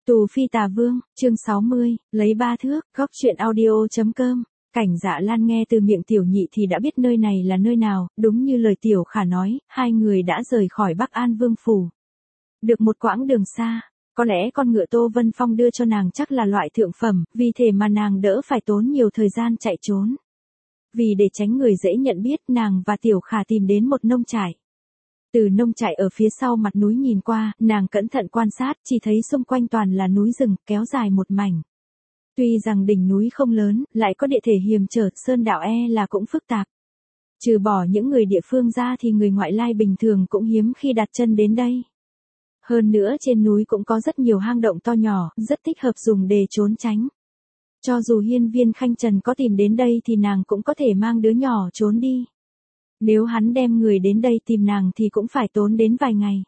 Tù Phi Tà Vương, chương 60, lấy 3 thước, góc truyện audio.com. Cảnh Dạ Lan nghe từ miệng Tiểu Nhị thì đã biết nơi này là nơi nào, đúng như lời Tiểu Khả nói, hai người đã rời khỏi Bắc An Vương Phủ. Được một quãng đường xa, có lẽ con ngựa Tô Vân Phong đưa cho nàng chắc là loại thượng phẩm, vì thế mà nàng đỡ phải tốn nhiều thời gian chạy trốn. Vì để tránh người dễ nhận biết, nàng và Tiểu Khả tìm đến một nông trại. Từ nông trại ở phía sau mặt núi nhìn qua, nàng cẩn thận quan sát, chỉ thấy xung quanh toàn là núi rừng, kéo dài một mảnh. Tuy rằng đỉnh núi không lớn, lại có địa thể hiểm trở, sơn đạo là cũng phức tạp. Trừ bỏ những người địa phương ra thì người ngoại lai bình thường cũng hiếm khi đặt chân đến đây. Hơn nữa trên núi cũng có rất nhiều hang động to nhỏ, rất thích hợp dùng để trốn tránh. Cho dù Hiên Viên Khanh Trần có tìm đến đây thì nàng cũng có thể mang đứa nhỏ trốn đi. Nếu hắn đem người đến đây tìm nàng thì cũng phải tốn đến vài ngày.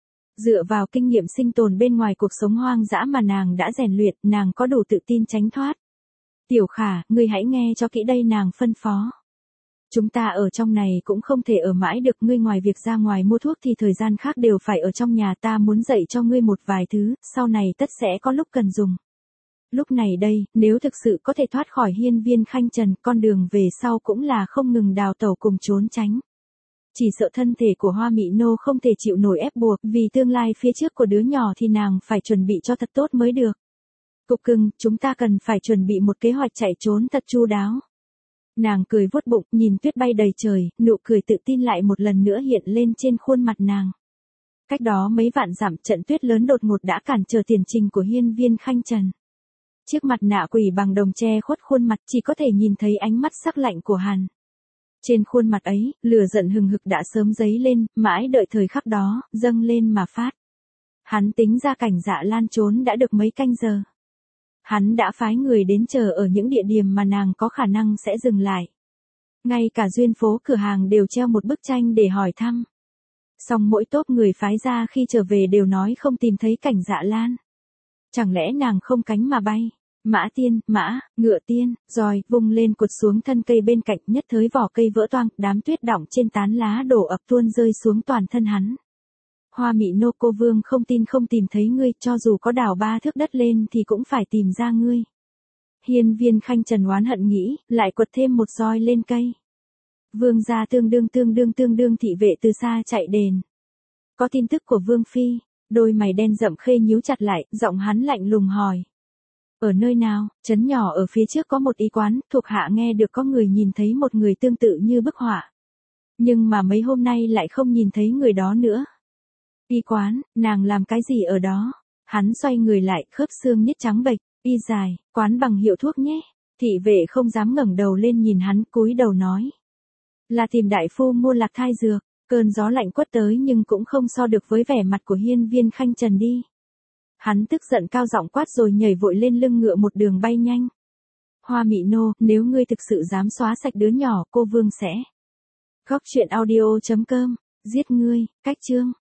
Dựa vào kinh nghiệm sinh tồn bên ngoài cuộc sống hoang dã mà nàng đã rèn luyện, nàng có đủ tự tin tránh thoát. Tiểu Khả, ngươi hãy nghe cho kỹ đây, nàng phân phó. Chúng ta ở trong này cũng không thể ở mãi được, ngươi ngoài việc ra ngoài mua thuốc thì thời gian khác đều phải ở trong nhà, ta muốn dạy cho ngươi một vài thứ, sau này tất sẽ có lúc cần dùng. Lúc này đây, nếu thực sự có thể thoát khỏi Hiên Viên Khanh Trần, con đường về sau cũng là không ngừng đào tẩu cùng trốn tránh. Chỉ sợ thân thể của Hoa Mị Nô không thể chịu nổi ép buộc, vì tương lai phía trước của đứa nhỏ thì nàng phải chuẩn bị cho thật tốt mới được. Cục cưng, chúng ta cần phải chuẩn bị một kế hoạch chạy trốn thật chu đáo. Nàng cười vuốt bụng, nhìn tuyết bay đầy trời, nụ cười tự tin lại một lần nữa hiện lên trên khuôn mặt nàng. Cách đó mấy vạn dặm, trận tuyết lớn đột ngột đã cản trở tiền trình của Hiên Viên Khanh Trần. Chiếc mặt nạ quỷ bằng đồng che khuất khuôn mặt, chỉ có thể nhìn thấy ánh mắt sắc lạnh của hắn. Trên khuôn mặt ấy, lửa giận hừng hực đã sớm dấy lên, mãi đợi thời khắc đó, dâng lên mà phát. Hắn tính ra Cảnh Dạ Lan trốn đã được mấy canh giờ. Hắn đã phái người đến chờ ở những địa điểm mà nàng có khả năng sẽ dừng lại. Ngay cả duyên phố cửa hàng đều treo một bức tranh để hỏi thăm. Song mỗi tốp người phái ra khi trở về đều nói không tìm thấy Cảnh Dạ Lan. Chẳng lẽ nàng không cánh mà bay? Mã tiên, mã, ngựa tiên, roi, vung lên cuột xuống thân cây bên cạnh, nhất thời vỏ cây vỡ toang, đám tuyết đọng trên tán lá đổ ập tuôn rơi xuống toàn thân hắn. Hoa Mị Nô, cô vương không tin không tìm thấy ngươi, cho dù có đào 3 thước đất lên thì cũng phải tìm ra ngươi. Hiên Viên Khanh Trần oán hận nghĩ, lại quật thêm một roi lên cây. Vương gia tương đương thị vệ từ xa chạy đền. Có tin tức của Vương Phi, đôi mày đen rậm khê nhíu chặt lại, giọng hắn lạnh lùng hỏi. Ở nơi nào? Trấn nhỏ ở phía trước có một y quán, thuộc hạ nghe được có người nhìn thấy một người tương tự như bức họa. Nhưng mà mấy hôm nay lại không nhìn thấy người đó nữa. Y quán, nàng làm cái gì ở đó? Hắn xoay người lại, khớp xương nhếch trắng bệch, y dài, quán bằng hiệu thuốc nhé. Thị vệ không dám ngẩng đầu lên nhìn hắn, cúi đầu nói. Là tìm đại phu mua lạc thai dược. Cơn gió lạnh quất tới nhưng cũng không so được với vẻ mặt của Hiên Viên Khanh Trần đi. Hắn tức giận cao giọng quát rồi nhảy vội lên lưng ngựa một đường bay nhanh. Hoa Mị Nô, nếu ngươi thực sự dám xóa sạch đứa nhỏ, cô vương sẽ. Góc truyện audio.com, giết ngươi, cách chương.